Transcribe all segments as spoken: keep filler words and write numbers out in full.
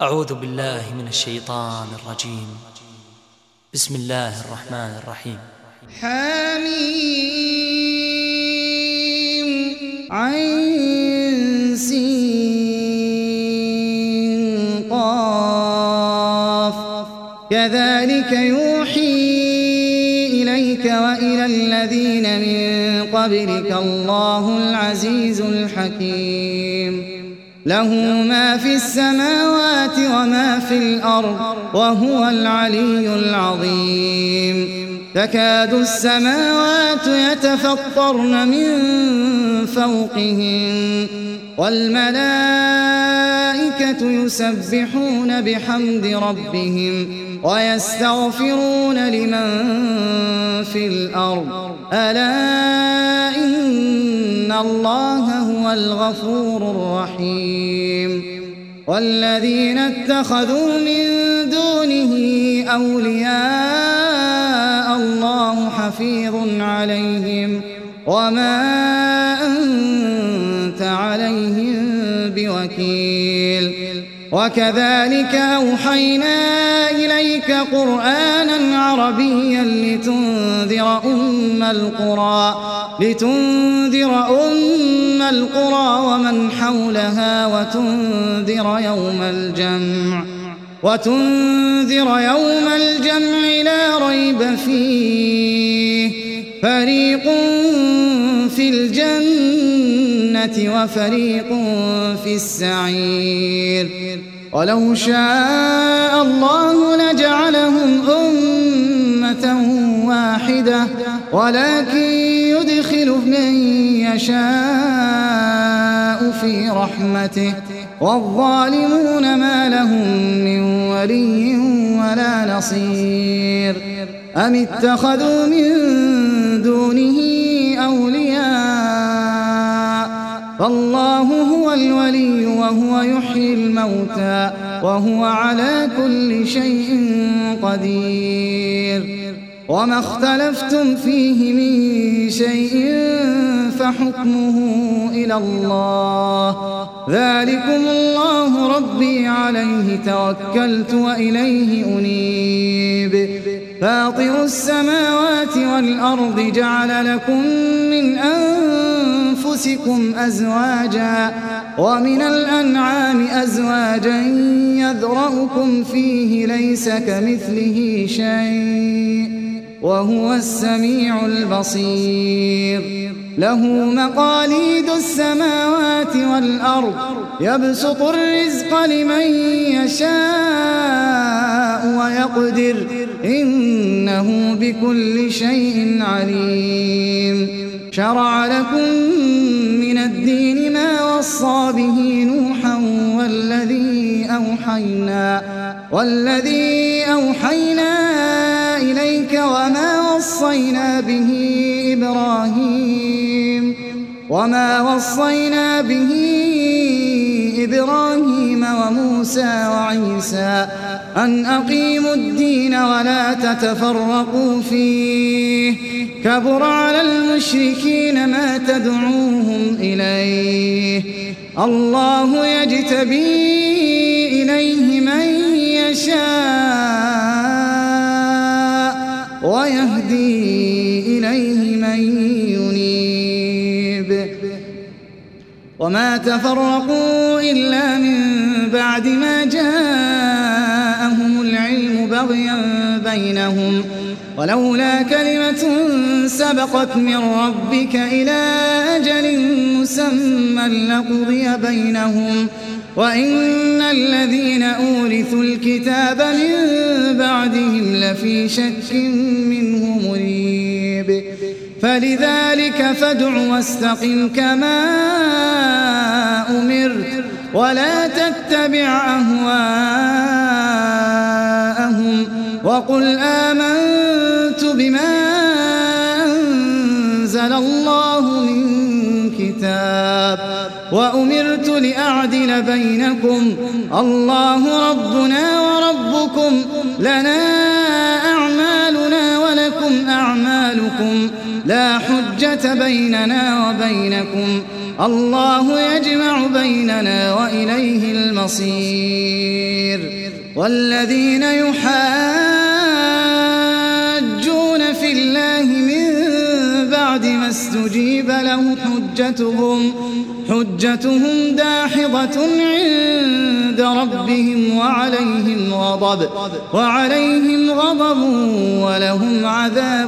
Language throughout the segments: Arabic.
أعوذ بالله من الشيطان الرجيم. بسم الله الرحمن الرحيم. حميم عين سين قاف كذلك يوحي إليك وإلى الذين من قبلك الله العزيز الحكيم له ما في السماوات وما في الأرض وهو العلي العظيم تكاد السماوات يتفطرن من فوقهن والملائكة يسبحون بحمد ربهم ويستغفرون لمن في الأرض ألا إن الله هو الغفور الرحيم والذين اتخذوا من دونه أولياء الله حفيظ عليهم وما أنت عليهم بوكيل وكذلك أوحينا إليك قرآنا عربيا لتنذر أم القرى لتنذر أم القرى ومن حولها وتنذر يوم الجمع وتنذر يوم الجمع لا ريب فيه فريق في الجنة وفريق في السعير ولو شاء الله لجعلهم أمة واحدة ولكن يدخل من يشاء في رحمته والظالمون ما لهم من ولي ولا نصير أم اتخذوا من دونه أولياء فالله هو الولي وهو يحيي الموتى وهو على كل شيء قدير وما اختلفتم فيه من شيء فحكمه إلى الله ذلكم الله ربي عليه توكلت وإليه أنيب فاطر السماوات والأرض جعل لكم من أنفسكم أزواجا ومن الأنعام أزواجا يذرأكم فيه ليس كمثله شيء وهو السميع البصير له مقاليد السماوات والأرض يبسط الرزق لمن يشاء ويقدر إنه بكل شيء عليم شرع لكم من الدين ما وصى به نوحا والذي أوحينا والذي أوحينا إليك وما وصينا به إبراهيم وما وصينا به إبراهيم وموسى وعيسى أن أقيموا الدين ولا تتفرقوا فيه كبر على المشركين ما تدعوهم إليه الله يجتبي إليه من يشاء ويهدي إليه من ينيب وما تفرقوا إلا من بعد ما جاءهم العلم بغيا بينهم ولولا كلمة سبقت من ربك إلى أجل مسمى لقضي بينهم وإن الذين أورثوا الكتاب من بعدهم لفي شك منه مريب فلذلك فادع واستقم كما أمرت ولا تتبع أهواءهم وقل آمنت بما أنزل الله من كتاب وأمرت لأعدل بينكم الله ربنا وربكم لنا أعمالنا ولكم أعمالكم لا حجة بيننا وبينكم الله يجمع بيننا وإليه المصير والذين يحاجون في الله من بعد ما استجيب له حجتهم حجتهم داحضة عند ربهم وعليهم غضب وعليهم غضب ولهم عذاب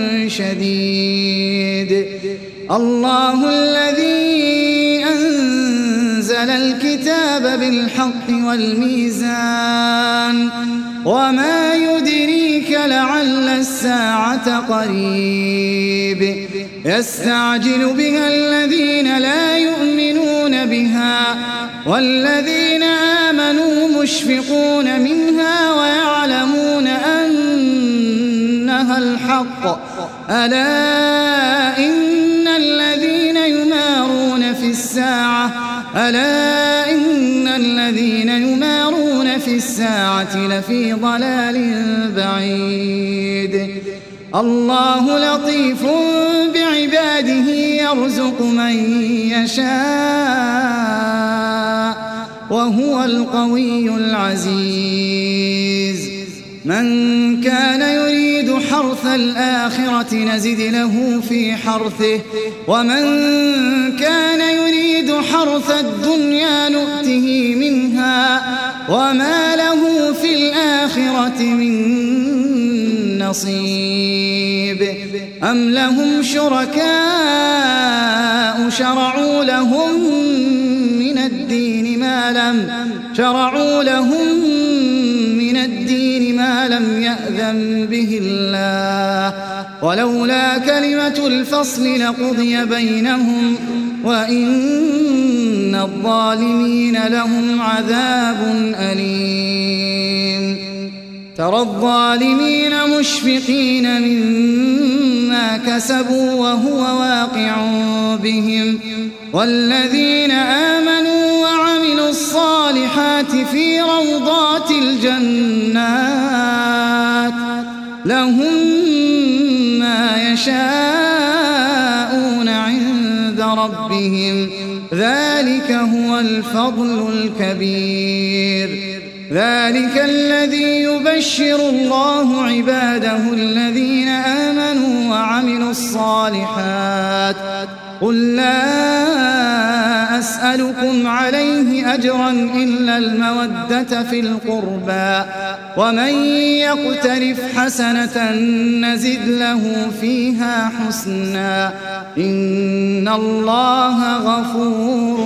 شديد. الله الذي أنزل الكتاب بالحق والميزان وما يدريك لعل الساعة قريب يستعجل بها الذين لا يؤمنون بها والذين آمنوا مشفقون منها ويعلمون أنها الحق ألا إن الذين يمارون في الساعة ألا إن الذين يمارون في الساعة لفي ضلال بعيد. الله لطيف بعباده يرزق من يشاء وهو القوي العزيز. من كان يريد حرث الآخرة نزد له في حرثه ومن كان يريد حرث الدنيا نؤته منها وما له في الآخرة من نصيب. أم لهم شركاء شرعوا لهم من الدين ما لم شرعوا لهم من الدين ما لم يأذن به الله ولولا كلمة الفصل لقضي بينهم وإن الظالمين لهم عذاب أليم. ترى الظالمين مشفقين مما كسبوا وهو واقع بهم والذين آمنوا وعملوا الصالحات في روضات الجنات لهم ما يشاءون عند ربهم ذلك هو الفضل الكبير. ذلك الذي يبشر الله عباده الذين آمنوا وعملوا الصالحات قل لا أسألكم عليه أجرا إلا المودة في القربى ومن يقترف حسنة نزد له فيها حسنا إن الله غفور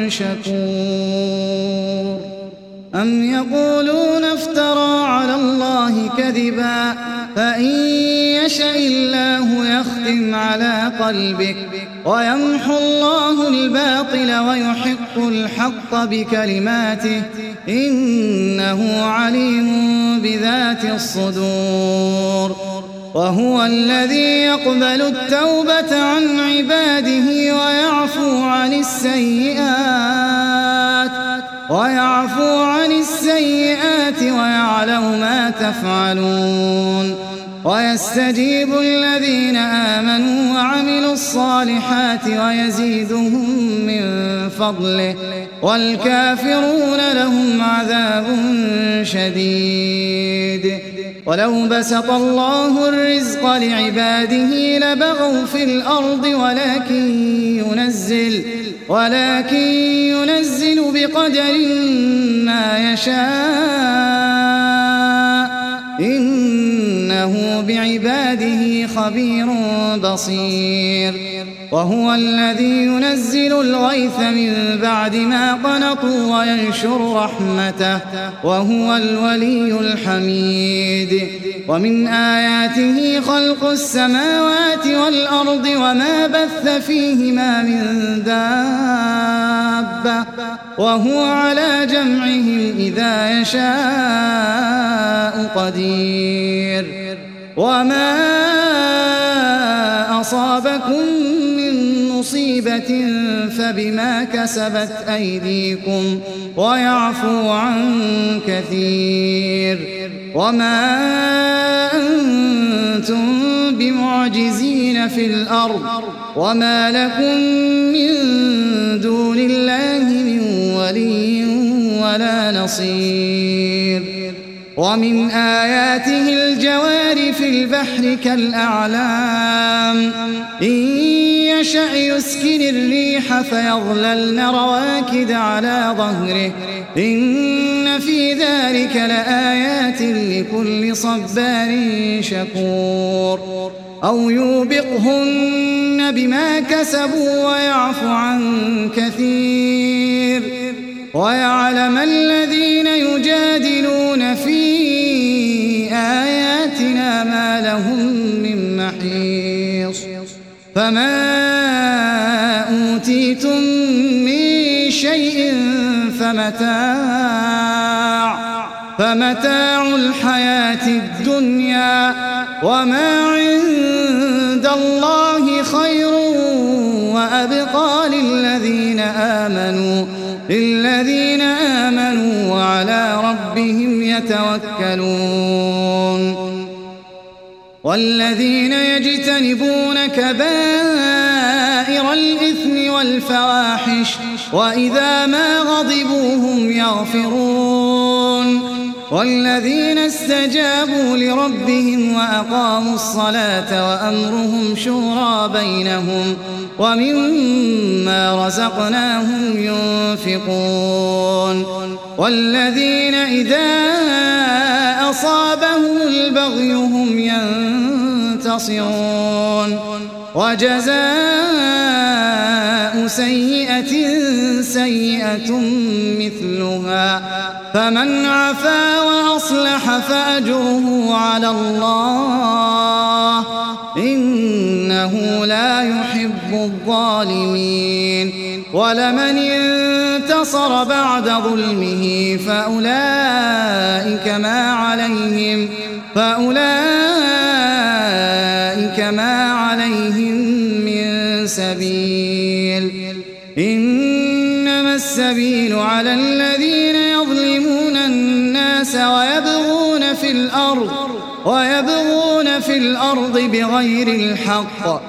شكور. أم يقولون افترى على الله كذبا فإن يشأ الله يختم على قلبك ويمحو الله الباطل ويحق الحق بكلماته إنه عليم بذات الصدور. وهو الذي يقبل التوبة عن عباده ويعفو عن السيئات ويعفو عن السيئات ويعلم ما تفعلون ويستجيب الذين آمنوا وعملوا الصالحات ويزيدهم من فضله والكافرون لهم عذاب شديد. ولو بسط الله الرزق لعباده لبغوا في الأرض ولكن ينزل ولكن ينزل بقدر ما يشاء إنه بعباده خبير بصير. وهو الذي ينزل الغيث من بعد ما قنطوا وينشر رحمته وهو الولي الحميد. ومن آياته خلق السماوات والأرض وما بث فيهما من دابة وهو على جمعهم إذا يشاء قدير. وما أصابكم من مصيبة فبما كسبت أيديكم ويعفو عن كثير. وما أنتم بمعجزين في الأرض وما لكم من دون الله من ولي ولا نصير. بصير ومن آياته الجوار في البحر كالأعلام إن يشأ يسكن الريح فيظللن رواكد على ظهره إن في ذلك لآيات لكل صبار شكور أو يوبقهن بما كسبوا ويعفو عن كثير ويعلم الذين يجادلون في آياتنا ما لهم من محيص فما أوتيتم من شيء فمتاع فمتاع الحياة الدنيا وما عند الله خير وأبقى للذين آمنوا للذين آمنوا وعلى ربهم يتوكلون والذين يجتنبون كبائر الإثم والفواحش وإذا ما غضبوا هم يغفرون والذين استجابوا لربهم وأقاموا الصلاة وأمرهم شورى بينهم ومما رزقناهم ينفقون والذين إذا أصابهم البغي هم ينتصرون وجزاء سيئة سيئة مثلها فمن عفا وأصلح فأجره على الله إنه لا يحب الظالمين ولمن انتصر بعد ظلمه فأولئك ما عليهم فأولئك ما عليهم من سبيل إنما السبيل على الذين يظلمون الناس ويبغون في الأرض ويبغون في الأرض بغير الحق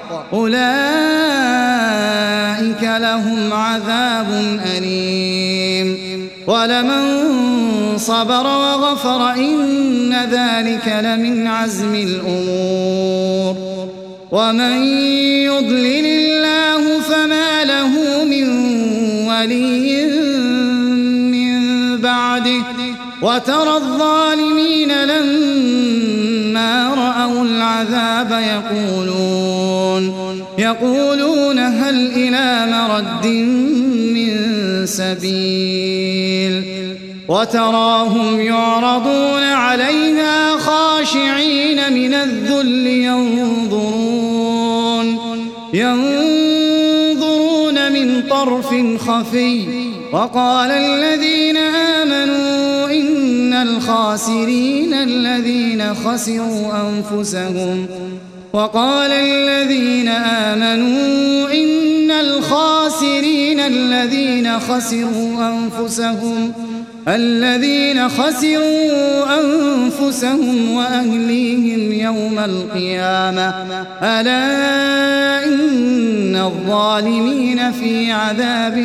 أولئك لهم عذاب أليم ولمن صبر وغفر إن ذلك لمن عزم الأمور ومن يضلل الله فما له من ولي من بعده وترى الظالمين لما رأوا العذاب يقولون يقولون هل إلى مرد من سبيل وتراهم يعرضون عليها خاشعين من الذل ينظرون ينظرون من طرف خفي وقال الذين آمنوا إن الخاسرين الذين خسروا أنفسهم وقال الذين آمنوا إن الخاسرين الذين خسروا أنفسهم الذين خسروا أنفسهم وأهليهم يوم القيامة ألا إن الظالمين في عذاب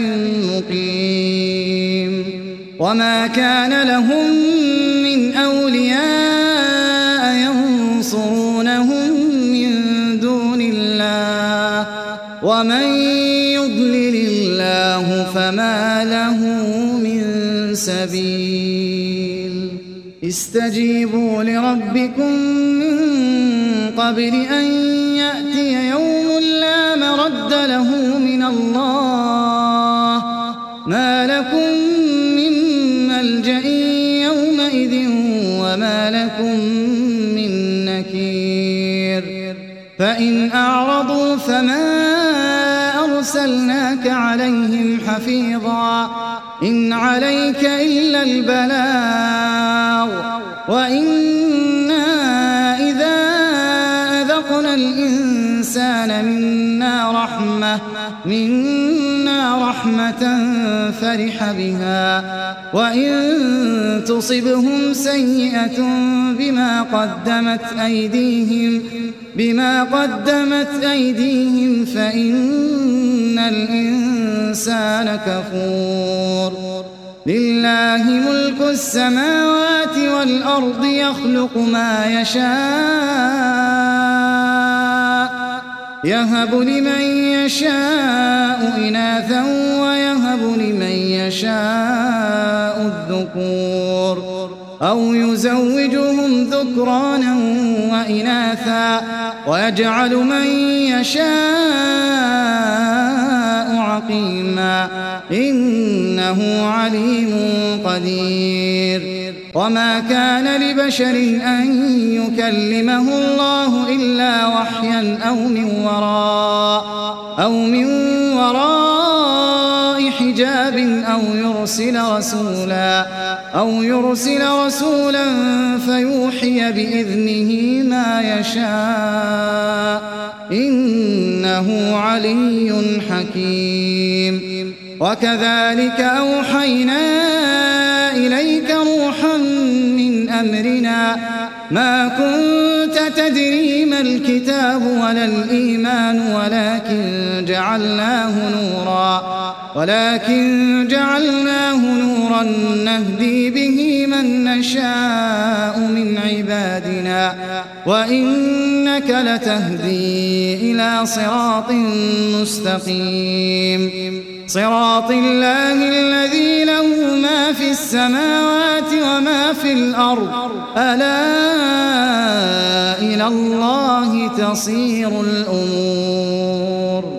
مقيم وما كان لهم من أولياء ينصرونهم من دون الله ومن يضلل الله فما له من سبيل استجيبوا لربكم من قبل أن يأتي يوم لا مرد له من الله ما لكم من ملجأ يومئذ وما لكم من نكير فإن أعرضوا فما أرسلناك عليهم حفيظا إن عليك إلا البلاغ وإنا إذا أذقنا الإنسان منا رحمة منا رحمة فرح بها وإن تصبهم سيئة بما قدمت أيديهم بما قدمت أيديهم فإن الإنسان كفور لله ملك السماوات والأرض يخلق ما يشاء يهب لمن يشاء إناثا ويهب لمن يشاء الذكور أو يزوجهم ذكرانا وإناثا ويجعل من يشاء عقيما إنه عليم قدير. وما كان لبشر أن يكلمه الله إلا وحيا أو من وراء أو من وراء حجاب أو يرسل رسولا أو يرسل رسولا فيوحي بإذنه ما يشاء إنه علي حكيم. وكذلك أوحينا إليك روحا من أمرنا ما كنت تدري ما الكتاب ولا الإيمان ولكن جعلناه نورا ولكن جعلناه نورا نهدي به من نشاء من عبادنا وإنك لتهدي إلى صراط مستقيم صراط الله الذي له ما في السماوات وما في الأرض ألا إلى الله تصير الأمور.